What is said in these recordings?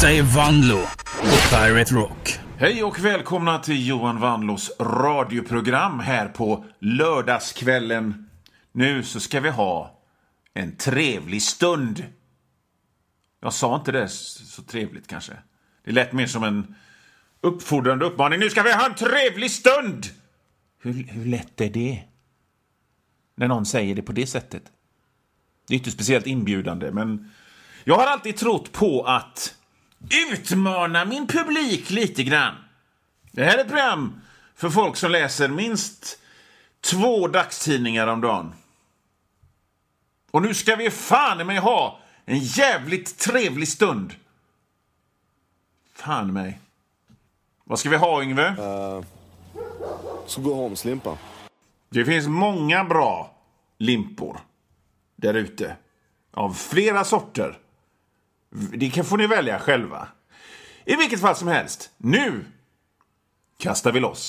Detta är Vanlo på Pirate Rock. Hej och välkomna till Johan Vanlos radioprogram här på lördagskvällen. Nu så ska vi ha en trevlig stund. Jag sa inte det så trevligt kanske. Det lät mer som en uppfordrande uppmaning. Nu ska vi ha en trevlig stund! Hur lätt är det? När någon säger det på det sättet. Det är inte speciellt inbjudande, men jag har alltid trott på att utmana min publik lite grann. Det här är ett program för folk som läser minst 2 dagstidningar om dagen. Och nu ska vi fan med ha en jävligt trevlig stund. Fan mig. Vad ska vi ha, Yngve? Så gå Holmslimpa. Det finns många bra limpor där ute. Av flera sorter. Det får ni välja själva. I vilket fall som helst. Nu kastar vi loss.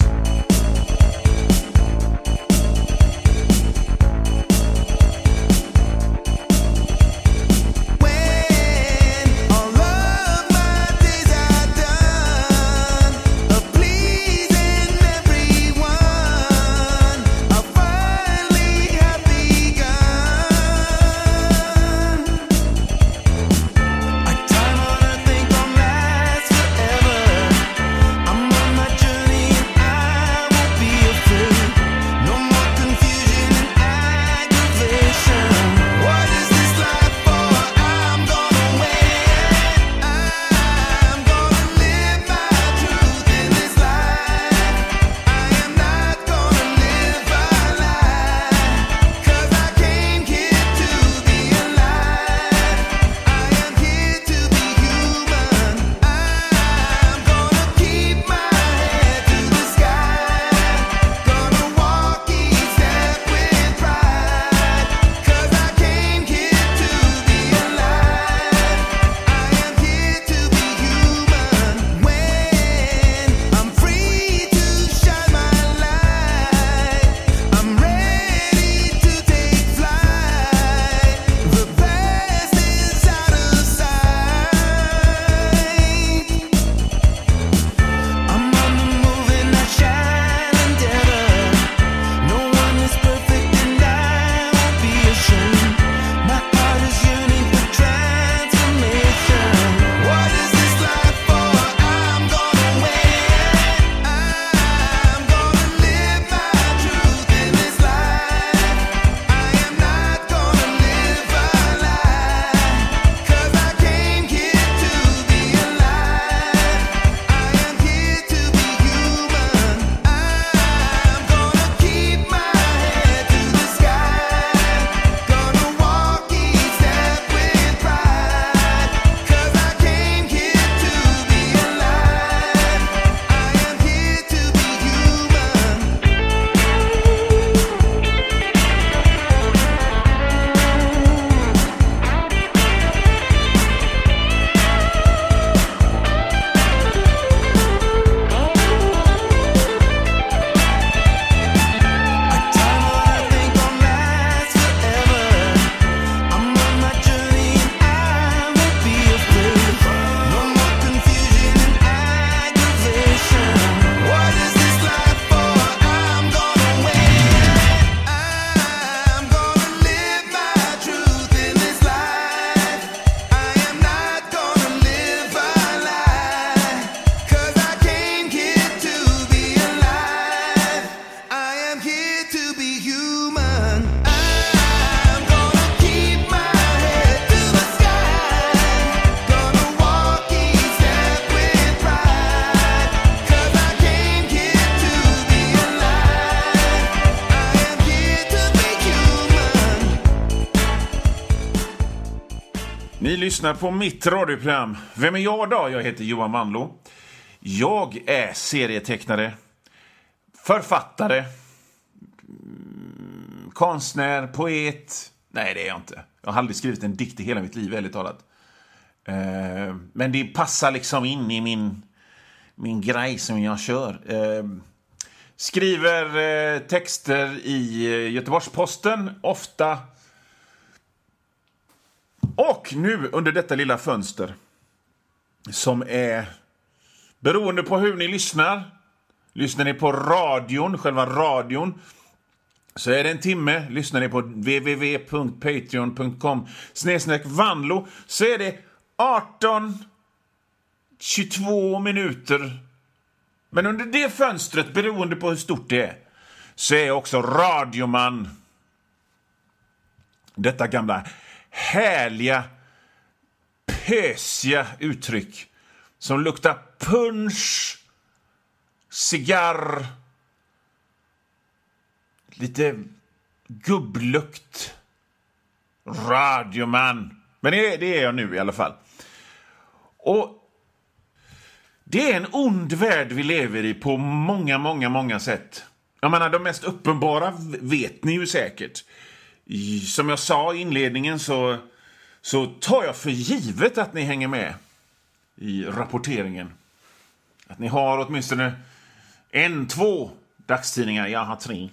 Ni lyssnar på mitt radioprogram. Vem är jag då? Jag heter Johan Vanlo. Jag är serietecknare, författare, konstnär, poet. Nej, det är jag inte. Jag har aldrig skrivit en dikt i hela mitt liv, ärligt talat. Men det passar liksom in i min grej som jag kör. Skriver texter i Göteborgs-Posten, ofta. Och nu under detta lilla fönster som är beroende på hur ni lyssnar. Lyssnar ni på radion, själva radion, så är det en timme. Lyssnar ni på www.patreon.com/Vanlo så är det 18-22 minuter. Men under det fönstret, beroende på hur stort det är, så är också radioman. Detta gamla härliga, pösiga uttryck som luktar punsch, cigarr, lite gubblukt. Radioman. Men det är jag nu i alla fall. Och det är en ond värld vi lever i på många sätt. Jag menar, de mest uppenbara vet ni ju säkert. Som jag sa i inledningen så tar jag för givet att ni hänger med i rapporteringen. Att ni har åtminstone 1-2 dagstidningar. Jag har 3.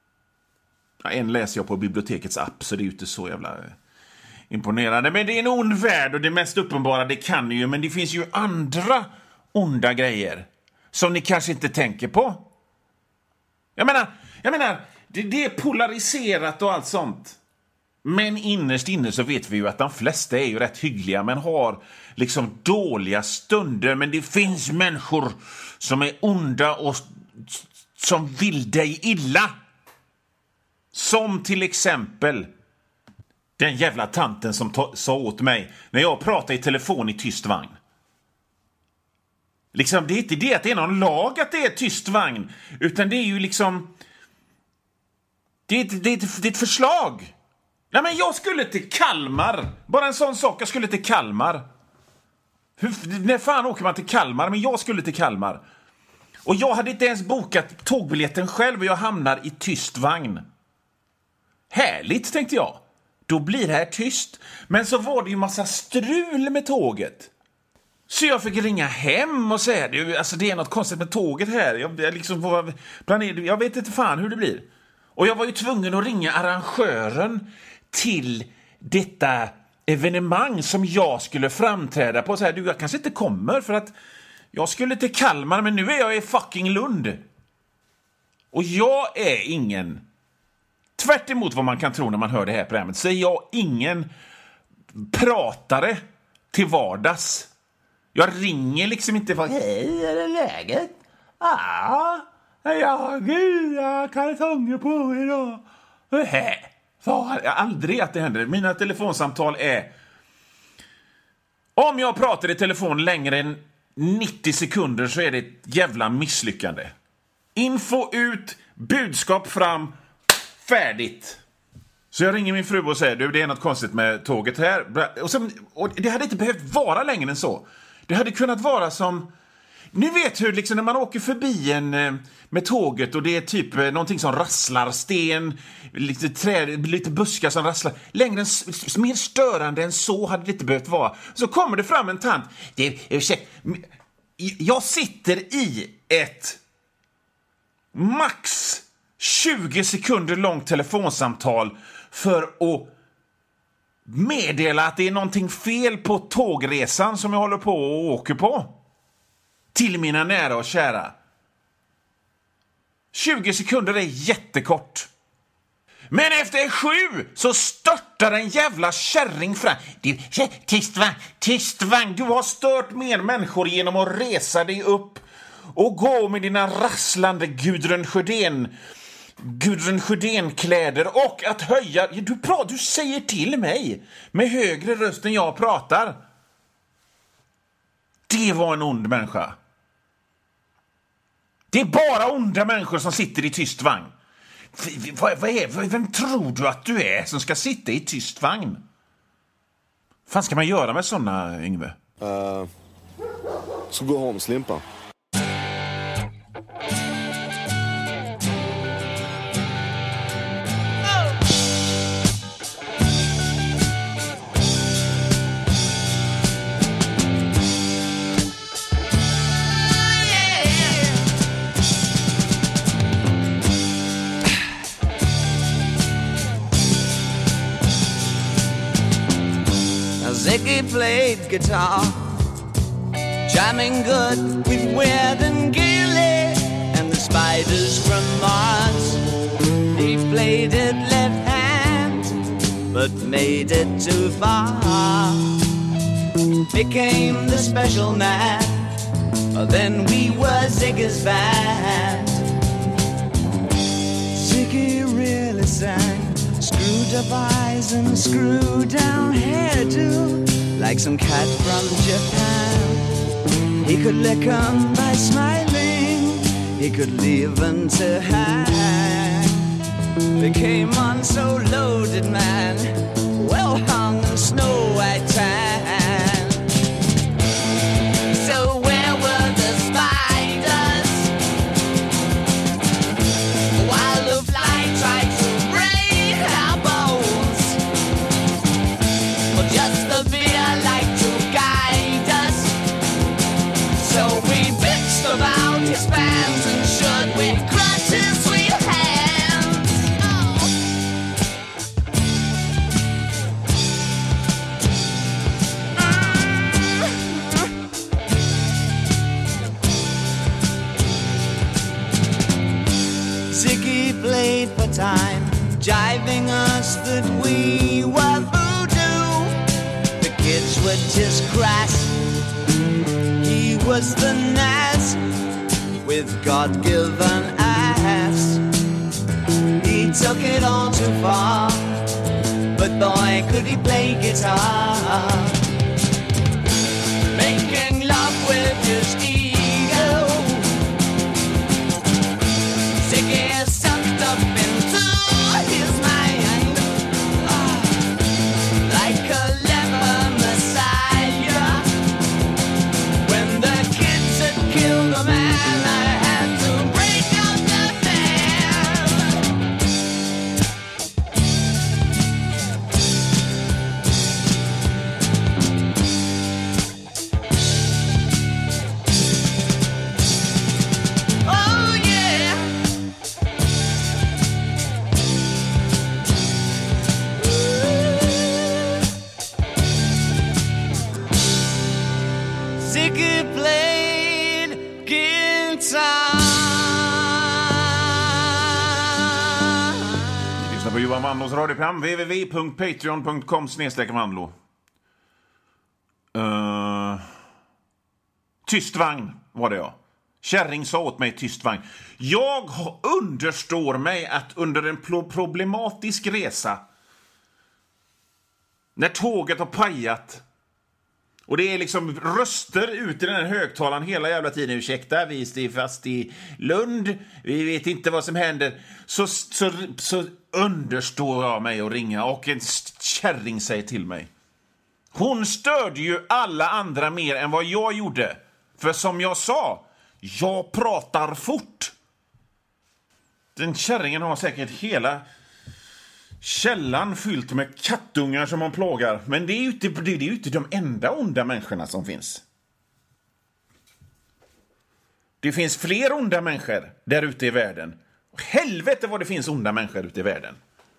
Ja, en läser jag på bibliotekets app, så det är ju inte så jävla imponerande. Men det är en ond värld, och det mest uppenbara det kan ni ju. Men det finns ju andra onda grejer som ni kanske inte tänker på. Jag menar det är polariserat och allt sånt. Men innerst inne så vet vi ju att de flesta är ju rätt hyggliga, men har liksom dåliga stunder. Men det finns människor som är onda och som vill dig illa. Som till exempel den jävla tanten som sa åt mig när jag pratade i telefon i tyst vagn. Liksom, det är inte det att det är någon lag att det är tyst vagn, utan det är ju liksom det är ett förslag. Nej, men jag skulle till Kalmar. Bara en sån sak, jag skulle till Kalmar. När fan åker man till Kalmar? Men jag skulle till Kalmar. Och jag hade inte ens bokat tågbiljetten själv, och jag hamnar i tyst vagn. Härligt, tänkte jag. Då blir det här tyst. Men så var det ju massa strul med tåget. Så jag fick ringa hem och säga det är något konstigt med tåget här. Jag vet inte fan hur det blir. Och jag var ju tvungen att ringa arrangören till detta evenemang som jag skulle framträda på. Så här, jag kanske inte kommer för att jag skulle till Kalmar, men nu är jag i fucking Lund. Och jag är ingen, tvärt emot vad man kan tro när man hör det här programmet, så är jag ingen pratare till vardags. Jag ringer liksom inte för hej, är det läget? Jag kalsonger på idag. Aldrig att det händer. Mina telefonsamtal är, om jag pratar i telefon längre än 90 sekunder så är det ett jävla misslyckande. Info ut, budskap fram, färdigt. Så jag ringer min fru och säger, det är något konstigt med tåget här. Och det hade inte behövt vara längre än så. Det hade kunnat vara som, ni vet hur liksom när man åker förbi med tåget och det är typ någonting som rasslar, sten, lite träd, lite buskar som rasslar. Längre än, mer störande än så hade det inte behövt vara. Så kommer det fram en tant. Jag sitter i ett max 20 sekunder långt telefonsamtal för att meddela att det är någonting fel på tågresan som jag håller på och åker på. Till mina nära och kära. 20 sekunder är jättekort. Men efter 7 så störtar en jävla kärring fram. Tyst vagn, du har stört mer människor genom att resa dig upp och gå med dina rasslande Gudrun Sjödén-kläder och att höja. Du säger till mig med högre röst än jag pratar. Det var en ond människa. Det är bara onda människor som sitter i tyst vagn. Vem tror du att du är som ska sitta i tyst vagn? Vad ska man göra med såna, Yngve? Så gå hem, slimpa. Ziggy played guitar jamming good with Weird and Gilly and the Spiders from Mars. He played it left hand, but made it too far. Became the special man, then we were Ziggy's band. Ziggy really sang, screwed up eyes and screwed down hairdo, like some cat from Japan. He could lick 'em by smiling, he could leave them to hang. They came on so loaded, man, well hung in snow white tan. So where were the spiders while the fly tried to break our bones? Well, just the beer like to guide us. So we bitched about his fans and should we crush his sweet hands. Oh. Ziggy played for time, jiving us that we were voodoo. The kids were just crass. He was the Nas with God-given ass. He took it all too far, but boy, could he play guitar. Making love with his ego, Ziggy sucked up into his mind, like a leper messiah. When the kids had killed a man, I had to break out the band. Oh yeah. Ziggy played guitar. Ni lyssnar på Johan Vanlos radioprogram www.patreon.com/Vanlo. Tyst vagn var det, ja. Kärring sa åt mig tyst vagn. Jag understår mig att under en problematisk resa, när tåget har pajat och det är liksom röster ut i den här högtalaren hela jävla tiden. Ursäkta, vi är fast i Lund. Vi vet inte vad som händer. Så understår jag mig att ringa och en kärring säger till mig. Hon störde ju alla andra mer än vad jag gjorde. För som jag sa, jag pratar fort. Den kärringen har säkert hela källan fyllt med kattungar som man plågar. Men det är ju inte de enda onda människorna som finns. Det finns fler onda människor där ute i världen. Helvete vad det finns onda människor ute i världen.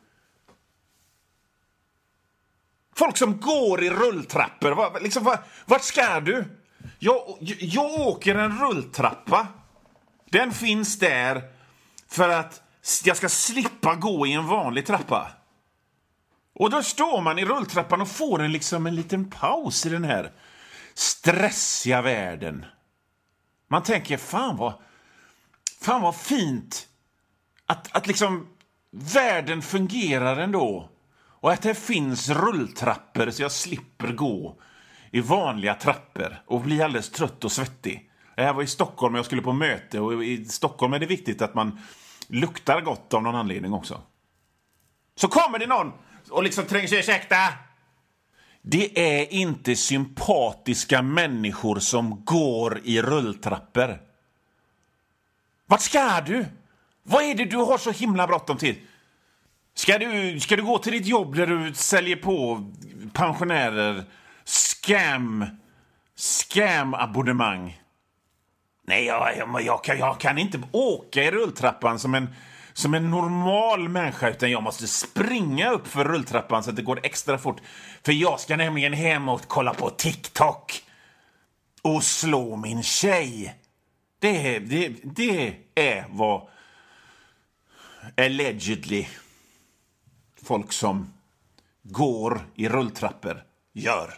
Folk som går i rulltrappor. Vart ska du? Jag åker en rulltrappa. Den finns där för att jag ska slippa gå i en vanlig trappa. Och då står man i rulltrappan och får en liten paus i den här stressiga världen. Man tänker, fan vad fint att liksom världen fungerar ändå. Och att det finns rulltrappor så jag slipper gå i vanliga trappor och bli alldeles trött och svettig. Jag var i Stockholm och jag skulle på möte, och i Stockholm är det viktigt att man luktar gott av någon anledning också. Så kommer det någon och liksom tränger sig, ursäkta. Det är inte sympatiska människor som går i rulltrappor. Vart ska du? Vad är det du har så himla bråttom till? Ska du gå till ditt jobb där du säljer på pensionärer scam-abonnemang? Nej, jag kan inte åka i rulltrappan som en normal människa, utan jag måste springa upp för rulltrappan så att det går extra fort. För jag ska nämligen hem och kolla på TikTok. och slå min tjej. Det är vad allegedly folk som går i rulltrappor gör.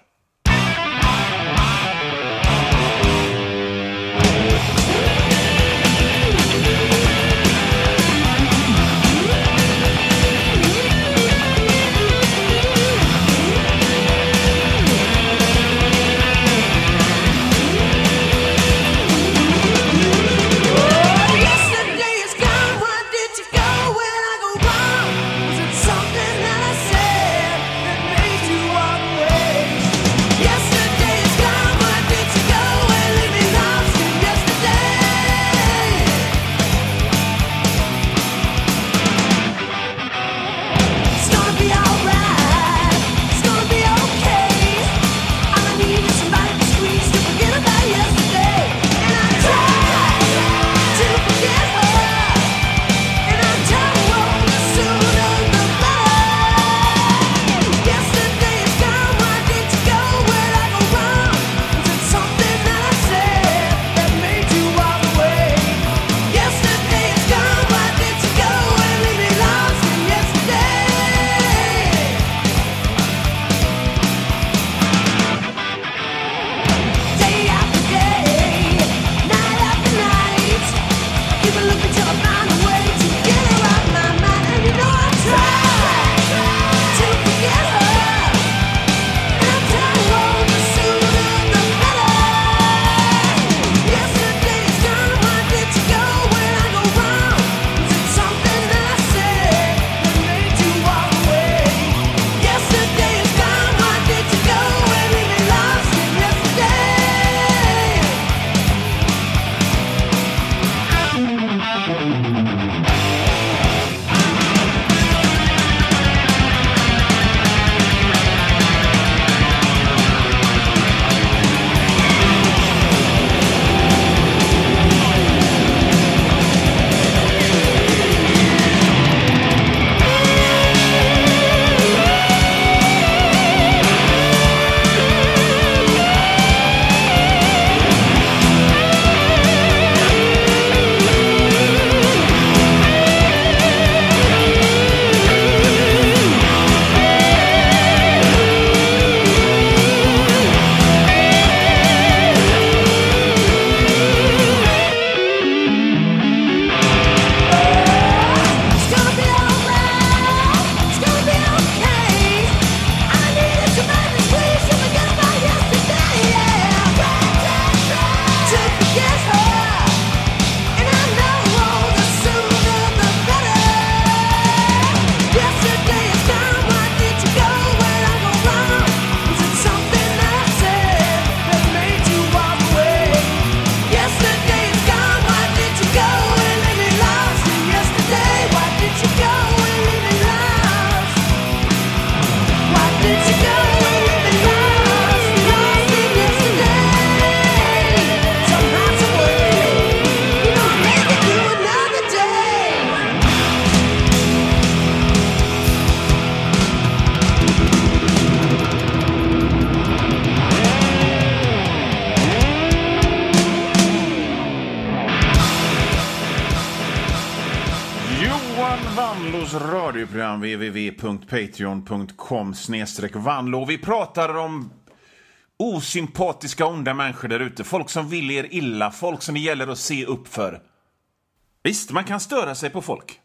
Radioprogram www.patreon.com/Vanlo. Vi pratar om osympatiska onda människor där ute. Folk som vill er illa. Folk som det gäller att se upp för. Visst, man kan störa sig på folk.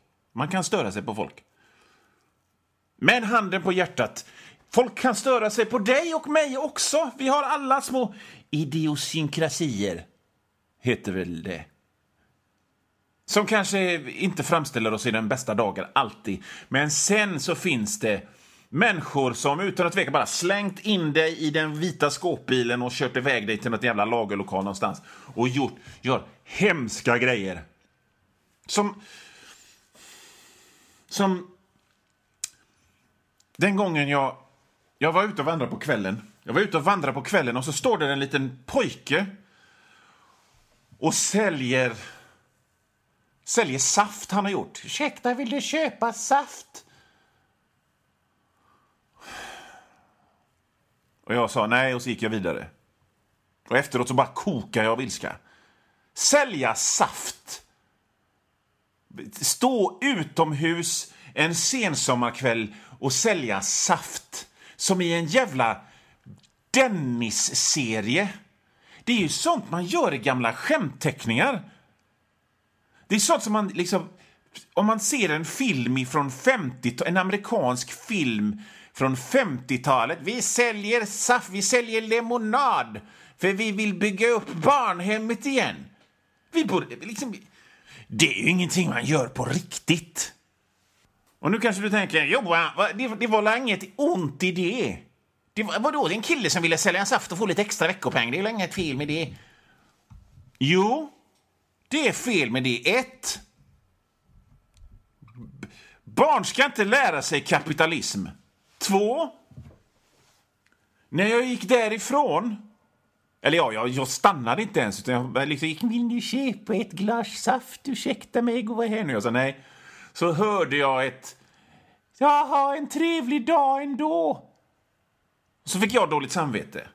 Men handen på hjärtat. Folk kan störa sig på dig och mig också. Vi har alla små idiosynkrasier. Heter väl det. Som kanske inte framställer oss i den bästa dagen alltid. Men sen så finns det människor som utan att tveka bara slängt in dig i den vita skåpbilen och kört iväg dig till något jävla lagerlokal någonstans. Och gör hemska grejer. Som den gången jag var ute och vandrade på kvällen. Och så står det en liten pojke och säljer saft han har gjort. Ursäkta, vill du köpa saft? Och jag sa nej och så gick jag vidare. Och efteråt så bara kokar jag av ilska. Sälja saft. Stå utomhus en sensommarkväll och sälja saft. Som i en jävla Dennis-serie. Det är ju sånt man gör i gamla skämtteckningar. Det är sånt som man liksom... Om man ser en film från 50-talet, en amerikansk film från 50-talet. Vi säljer saft, vi säljer lemonad. För vi vill bygga upp barnhemmet igen. Vi borde liksom... Det är ju ingenting man gör på riktigt. Och nu kanske du tänker, Johan, det var väl inget ont i det. Det var då en kille som ville sälja en saft och få lite extra veckopeng. Det är väl inget fel med det. Jo, det är fel med det. 1. Barn ska inte lära sig kapitalism. 2. När jag gick därifrån... Eller ja, jag stannade inte ens. Utan jag liksom gick, vill du köpa ett glas saft? Ursäkta mig, gå här nu. Jag sa nej. Så hörde jag jaha, en trevlig dag ändå. Så fick jag dåligt samvete.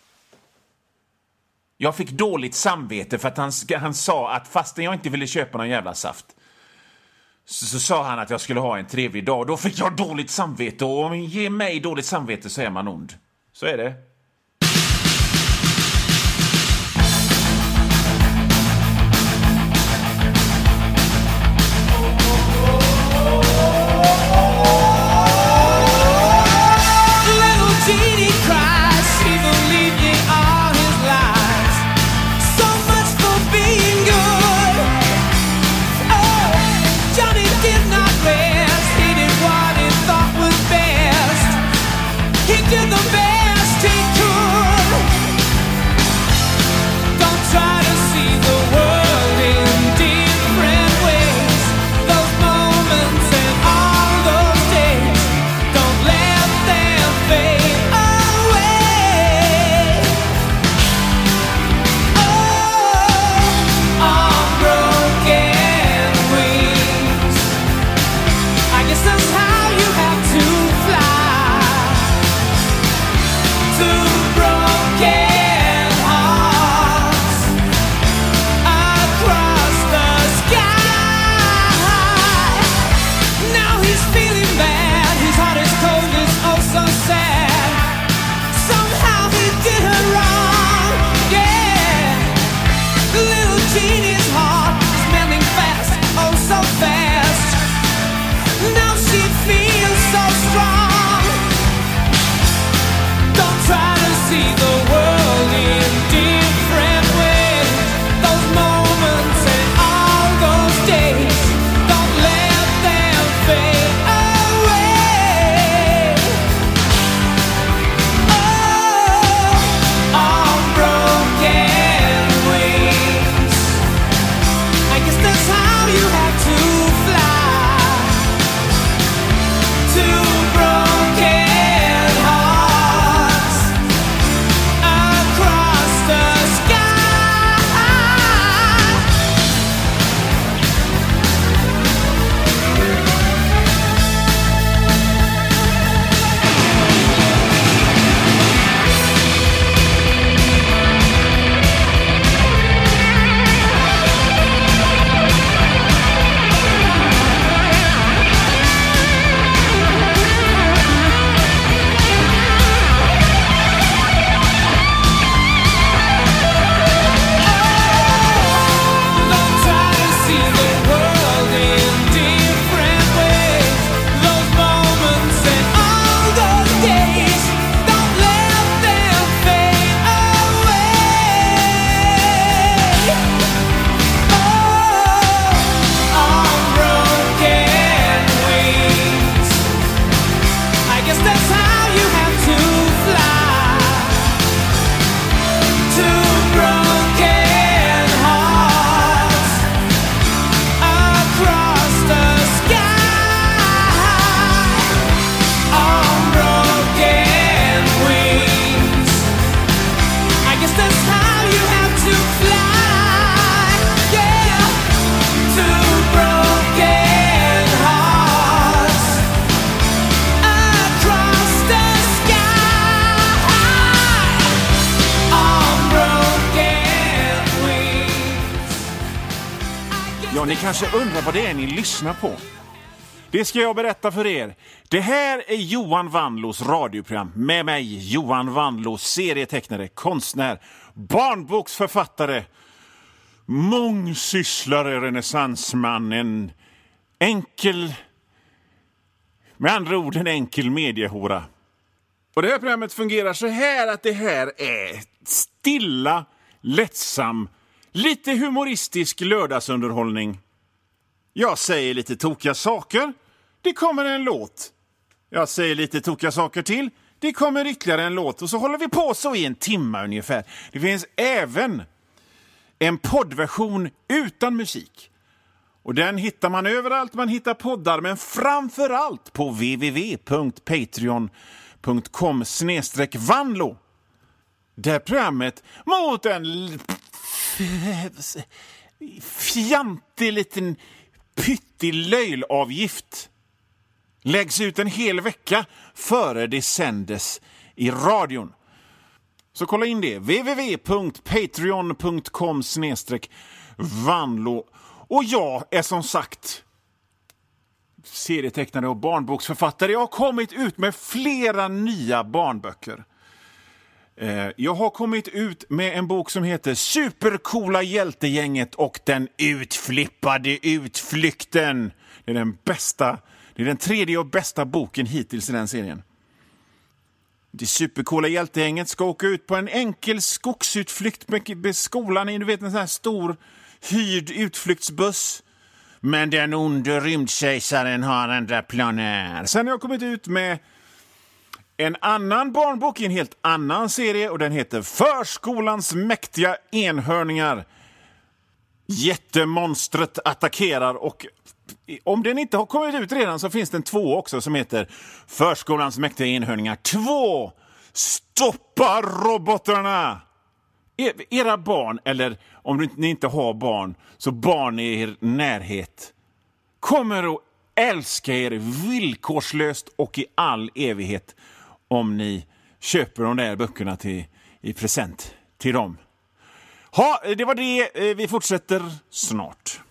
Jag fick dåligt samvete för att han sa att fastän jag inte ville köpa någon jävla saft så sa han att jag skulle ha en trevlig dag. Då fick jag dåligt samvete. Och om man ger mig dåligt samvete så är man ond. Så är det. Ja, ni kanske undrar vad det är ni lyssnar på. Det ska jag berätta för er. Det här är Johan Wanlås radioprogram. Med mig, Johan Wanlås, serietecknare, konstnär, barnboksförfattare, mångsysslare, renässansman, en enkel, med andra ord en enkel mediehora. Och det här programmet fungerar så här att det här är stilla, lättsam, lite humoristisk lördagsunderhållning. Jag säger lite tokiga saker, det kommer en låt. Jag säger lite tokiga saker till, det kommer ytterligare en låt. Och så håller vi på så i en timme ungefär. Det finns även en poddversion utan musik. Och den hittar man överallt man hittar poddar, men framförallt på www.patreon.com/Vanlo. Där programmet mot en fjantig liten pyttig löjlavgift läggs ut en hel vecka före det sändes i radion. Så kolla in det. www.patreon.com/Vanlo. Och jag är som sagt serietecknare och barnboksförfattare. Jag har kommit ut med flera nya barnböcker. Jag har kommit ut med en bok som heter Supercoola hjältegänget och den utflippade utflykten. Det är den bästa, det är den tredje och bästa boken hittills i den serien. Det Supercoola hjältegänget ska åka ut på en enkel skogsutflykt med skolan. Du vet, en sån här stor hyrd utflyktsbuss. Men den onde rymdkejsaren har andra planer. Sen har jag kommit ut med en annan barnbok i en helt annan serie. Och den heter Förskolans mäktiga enhörningar. Jättemonstret attackerar. Och om den inte har kommit ut redan så finns det en 2 också som heter Förskolans mäktiga enhörningar 2. Stoppa robotarna! Era barn, eller om ni inte har barn, så barn i er närhet, kommer att älska er villkorslöst och i all evighet om ni köper de där böckerna i present till dem. Ja, det var det. Vi fortsätter snart.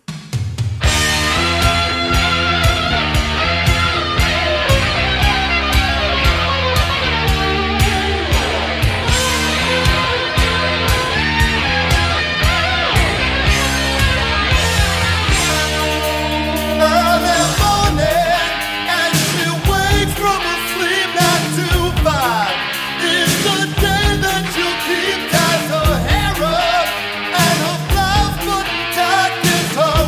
Keep ties her hair up and her blouse put tight this her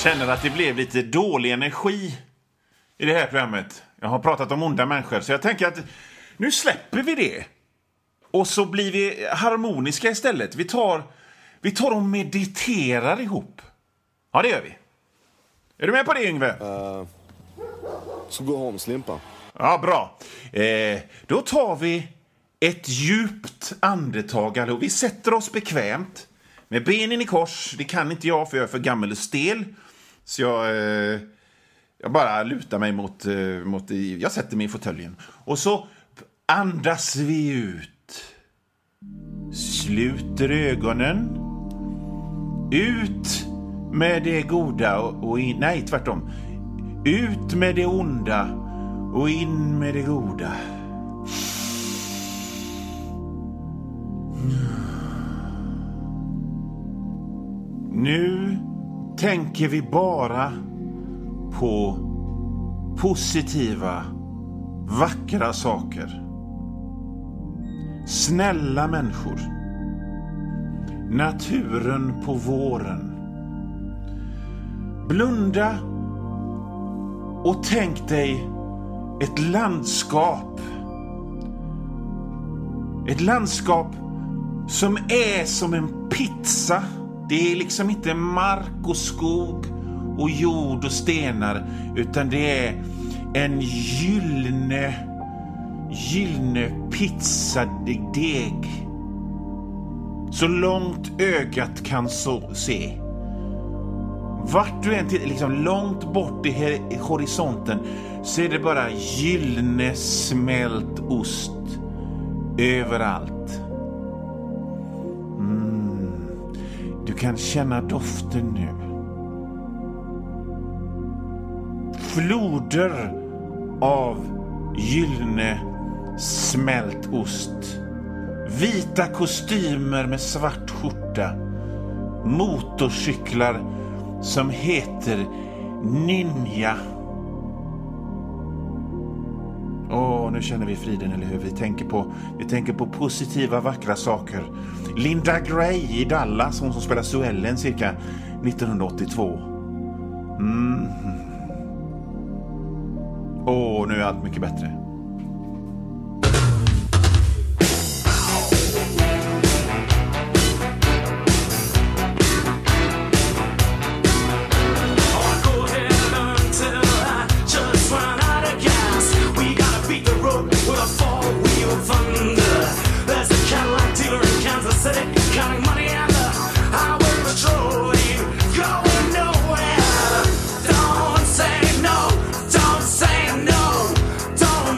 känner att det blev lite dålig energi i det här programmet. Jag har pratat om onda människor, så jag tänker att nu släpper vi det. Och så blir vi harmoniska istället. Vi tar och mediterar ihop. Ja, det gör vi. Är du med på det, Yngve? Så gå hem, Slimpa. Ja, bra. Då tar vi ett djupt andetag. Alltså. Vi sätter oss bekvämt med benen i kors. Det kan inte jag, för jag är för gammal och stel. Så jag bara lutar mig mot jag sätter mig i fåtöljen. Och så andas vi ut. Sluter ögonen. Ut med det goda och in, nej, tvärtom. Ut med det onda och in med det goda. Nu tänker vi bara på positiva, vackra saker. Snälla människor. Naturen på våren. Blunda och tänk dig ett landskap. Ett landskap som är som en pizza. Det är liksom inte mark och skog och jord och stenar, utan det är en gyllene pizzadeg. Så långt ögat kan se. Vart du än tittar, liksom långt bort i horisonten, så är det bara gyllene smält ost överallt. Du kan känna doften nu. Floder av gyllene smält ost. Vita kostymer med svart skjorta. Motorcyklar som heter Ninja. Nu känner vi friden, eller hur? Vi tänker på positiva, vackra saker. Linda Gray i Dallas, hon som spelar Suellen cirka 1982. Nu är allt mycket bättre. Don't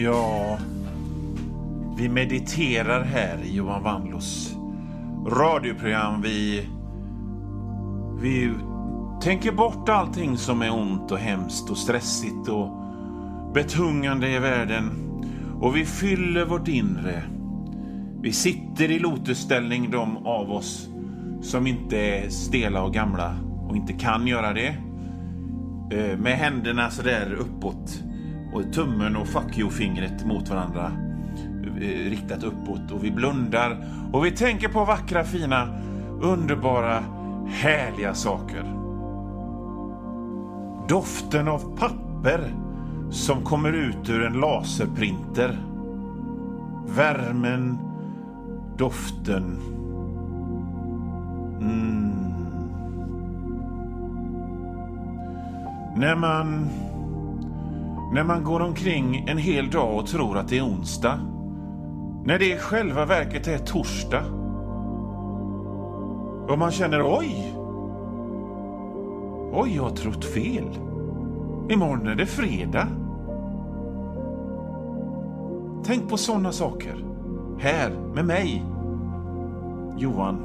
Ja, vi mediterar här i Johan Vanlos radioprogram. Vi tänker bort allting som är ont och hemskt och stressigt och betungande i världen. Och vi fyller vårt inre. Vi sitter i lotusställning, de av oss som inte är stela och gamla och inte kan göra det. Med händerna så där uppåt och tummen och fuck you-fingret mot varandra riktat uppåt. Och vi blundar och vi tänker på vackra, fina, underbara, härliga saker. Doften av papper som kommer ut ur en laserprinter. Värmen, doften. När man går omkring en hel dag och tror att det är onsdag. När det i själva verket är torsdag. Och man känner, oj, jag har trott fel. Imorgon är det fredag. Tänk på sådana saker. Här med mig, Johan.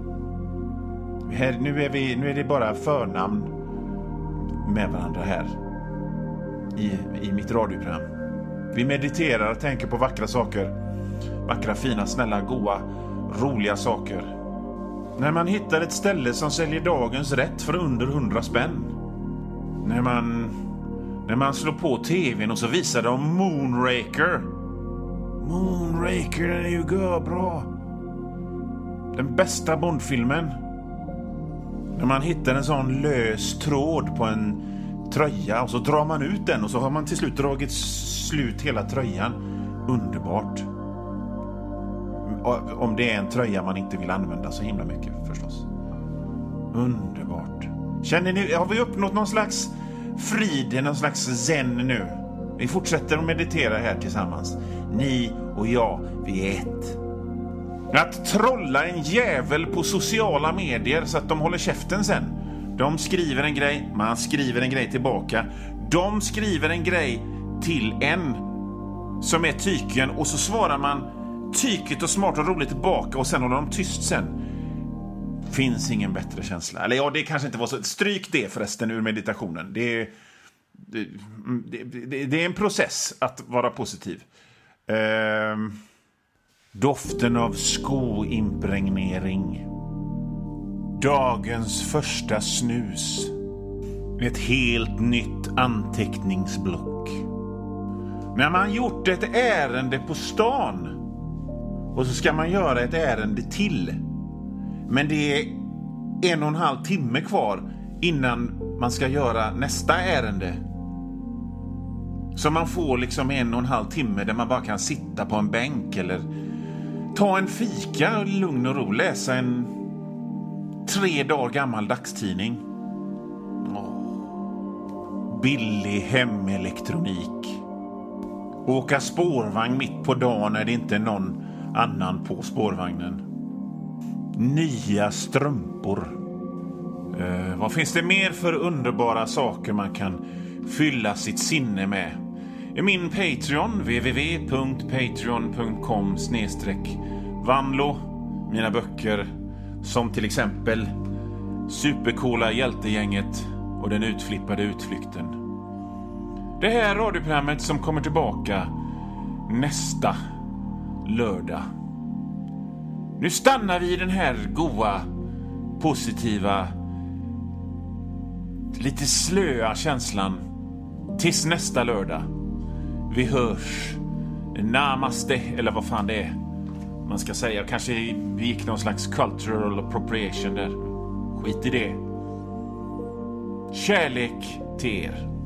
Här, nu är det bara förnamn med varandra här i mitt radioprogram. Vi mediterar och tänker på vackra saker. Vackra, fina, snälla, goa, roliga saker. När man hittar ett ställe som säljer dagens rätt för under 100 spänn. När man slår på tvn och så visar de Moonraker. Moonraker är ju bra. Den bästa Bondfilmen. När man hittar en sån lös tråd på en tröja och så drar man ut den och så har man till slut dragit slut hela tröjan. Underbart. Om det är en tröja man inte vill använda så himla mycket förstås. Underbart. Känner ni, har vi uppnått någon slags frid, någon slags zen nu? Vi fortsätter att meditera här tillsammans. Ni och jag, vi är ett. Att trolla en jävel på sociala medier så att de håller käften sen. De skriver en grej, man skriver en grej tillbaka. De skriver en grej till en som är tyken och så svarar man tyket och smart och roligt tillbaka och sen håller de tyst sen. Finns ingen bättre känsla. Eller ja, det kanske inte var så. Stryk det förresten ur meditationen. Det är en process att vara positiv. Doften av skoimpregnering. Dagens första snus. Ett helt nytt anteckningsblock. När man gjort ett ärende på stan och så ska man göra ett ärende till. Men det är 1,5 timme kvar innan man ska göra nästa ärende. Så man får liksom 1,5 timme där man bara kan sitta på en bänk eller ta en fika och lugn och ro, läsa en 3 dagar gammal dagstidning. Billig hemelektronik. Åka spårvagn mitt på dagen när det inte är någon annan på spårvagnen. Nya strumpor. Vad finns det mer för underbara saker man kan fylla sitt sinne med? I min Patreon, www.patreon.com/Vanlo. Mina böcker som till exempel Supercoola hjältegänget och den utflippade utflykten. Det här radioprogrammet som kommer tillbaka nästa lördag. Nu stannar vi i den här goa, positiva, lite slöa känslan tills nästa lördag. Vi hörs. Namaste, eller vad fan det är man ska säga. Kanske vi gick någon slags cultural appropriation där. Skit i det. Kärlek till er.